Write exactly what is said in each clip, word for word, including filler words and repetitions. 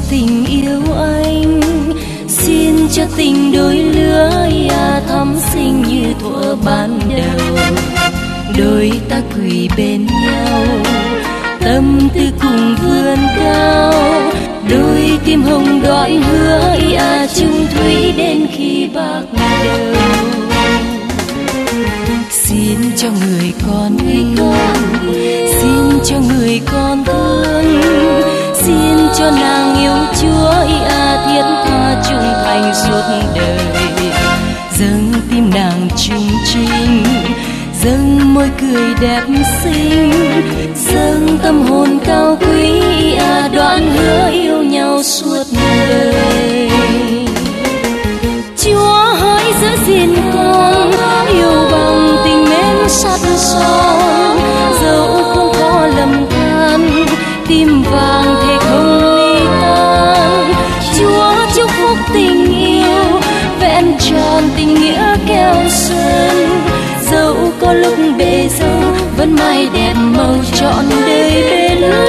tình yêu anh, xin cho tình đôi lứa à, thắm xinh như thuở ban đầu. Đôi ta quỳ bên nhau, tâm tư cùng vươn cao, đôi tim hồng đói hứa à, chung thủy đến khi bạc đầu. Xin cho người con yêu, xin cho người con thương, xin cho nàng yêu Chúa à, thiết tha trung thành suốt đời. Dâng tim nàng trung trinh, dâng môi cười đẹp xinh, dâng tâm hồn cao quý à, đoạn hứa yêu nhau suốt đời. Chúa hỡi giữ gìn con, yêu bằng tình mến sắt son, dẫu không có lầm than, tim vàng thề không ly tan. Chúa chúc phúc tình yêu, vẹn tròn tình nghĩa keo sơn, dẫu có lúc bể dâu vẫn mãi đẹp màu trọn đời bên lâu.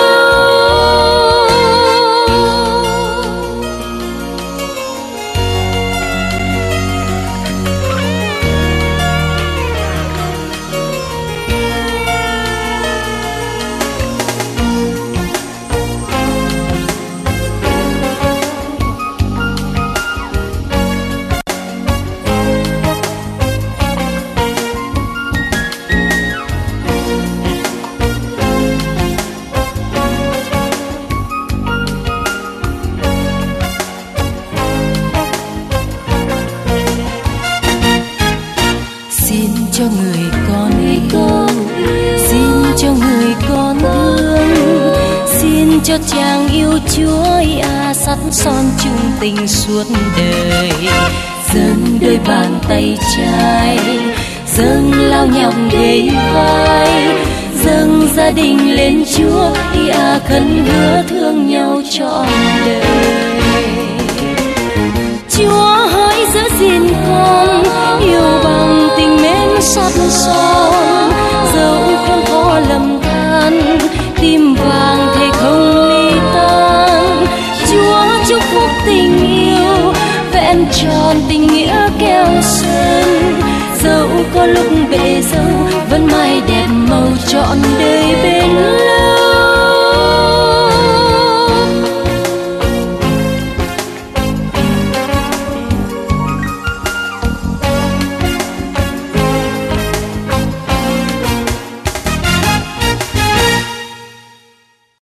Cho người con yêu, xin cho người con thương, xin cho chàng yêu Chúa à, sắt son chung tình suốt đời. Dâng đôi bàn tay trai, dâng lao nhọc ghế vai, dâng gia đình lên Chúa à, khấn hứa thương nhau trọn đời. Chúa hỡi giữ gìn con, yêu bằng tình mến sắt son, dẫu không có lầm than, tim vàng thề không ly tan. Chúa chúc phúc tình yêu, vẹn tròn tình nghĩa keo sơn, dẫu có lúc bể dâu vẫn mãi đẹp màu trọn đời.